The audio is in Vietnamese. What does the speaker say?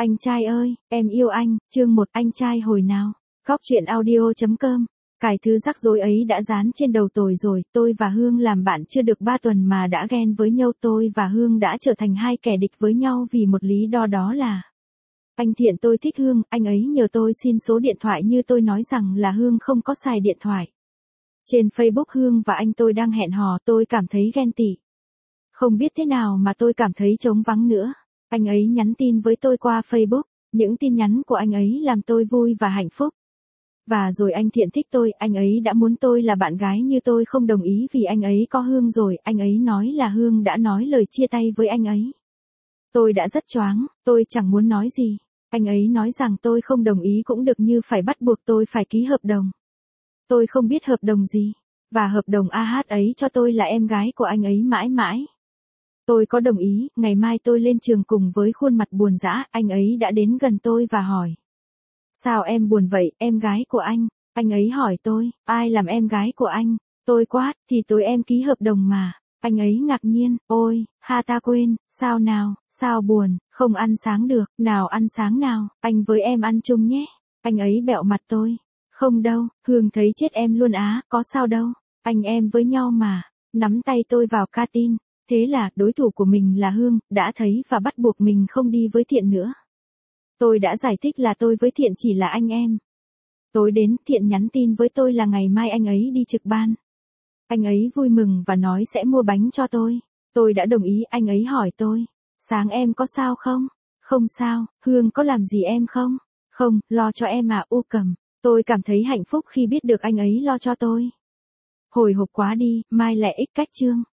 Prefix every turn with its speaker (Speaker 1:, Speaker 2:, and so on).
Speaker 1: Anh trai ơi, em yêu anh, chương 1 anh trai hồi nào. Góc truyện audio.com. Cái thứ rắc rối ấy đã dán trên đầu tôi rồi, tôi và Hương làm bạn chưa được 3 tuần mà đã ghen với nhau, tôi và Hương đã trở thành hai kẻ địch với nhau vì một lý do đó là anh Thiện tôi thích Hương, anh ấy nhờ tôi xin số điện thoại như tôi nói rằng là Hương không có xài điện thoại. Trên Facebook Hương và anh tôi đang hẹn hò, tôi cảm thấy ghen tị. Không biết thế nào mà tôi cảm thấy trống vắng nữa. Anh ấy nhắn tin với tôi qua Facebook, những tin nhắn của anh ấy làm tôi vui và hạnh phúc. Và rồi anh Thiện thích tôi, anh ấy đã muốn tôi là bạn gái như tôi không đồng ý vì anh ấy có Hương rồi, anh ấy nói là Hương đã nói lời chia tay với anh ấy. Tôi đã rất choáng, tôi chẳng muốn nói gì. Anh ấy nói rằng tôi không đồng ý cũng được như phải bắt buộc tôi phải ký hợp đồng. Tôi không biết hợp đồng gì, và hợp đồng AH ấy cho tôi là em gái của anh ấy mãi mãi. Tôi có đồng ý, ngày mai tôi lên trường cùng với khuôn mặt buồn rã, anh ấy đã đến gần tôi và hỏi. Sao em buồn vậy, em gái của anh? Anh ấy hỏi tôi, ai làm em gái của anh? Tôi quát, thì tối em ký hợp đồng mà. Anh ấy ngạc nhiên, ôi, ha ta quên, sao nào, sao buồn, không ăn sáng được, nào ăn sáng nào, anh với em ăn chung nhé. Anh ấy bẹo mặt tôi, không đâu, Hương thấy chết em luôn á, có sao đâu, anh em với nhau mà, nắm tay tôi vào canteen. Thế là, đối thủ của mình là Hương, đã thấy và bắt buộc mình không đi với Thiện nữa. Tôi đã giải thích là tôi với Thiện chỉ là anh em. Tối đến, Thiện nhắn tin với tôi là ngày mai anh ấy đi trực ban. Anh ấy vui mừng và nói sẽ mua bánh cho tôi. Tôi đã đồng ý, anh ấy hỏi tôi. Sáng em có sao không? Không sao, Hương có làm gì em không? Không, lo cho em à, u cầm. Tôi cảm thấy hạnh phúc khi biết được anh ấy lo cho tôi. Hồi hộp quá đi, mai lại ích cách chương.